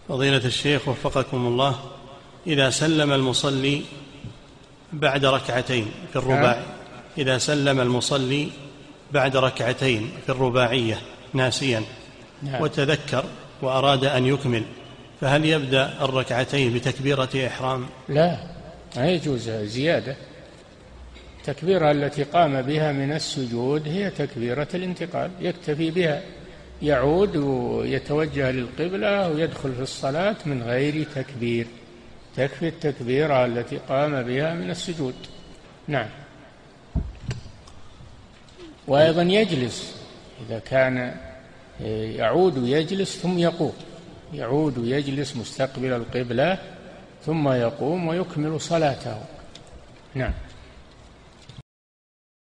فضيلة الشيخ وفقكم الله، إذا سلم المصلي بعد ركعتين في الرباع، إذا سلم المصلي بعد ركعتين في الرباعية ناسيا وتذكر وأراد أن يكمل، فهل يبدأ الركعتين بتكبيرة إحرام؟ لا يجوز زيادة. التكبيرة التي قام بها من السجود هي تكبيرة الانتقال، يكتفي بها، يعود ويتوجه للقبلة ويدخل في الصلاة من غير تكبير، تكفي التكبيرة التي قام بها من السجود. نعم. وأيضا يجلس إذا كان يعود يجلس ثم يقوم، يعود يجلس مستقبل القبلة ثم يقوم ويكمل صلاته. نعم.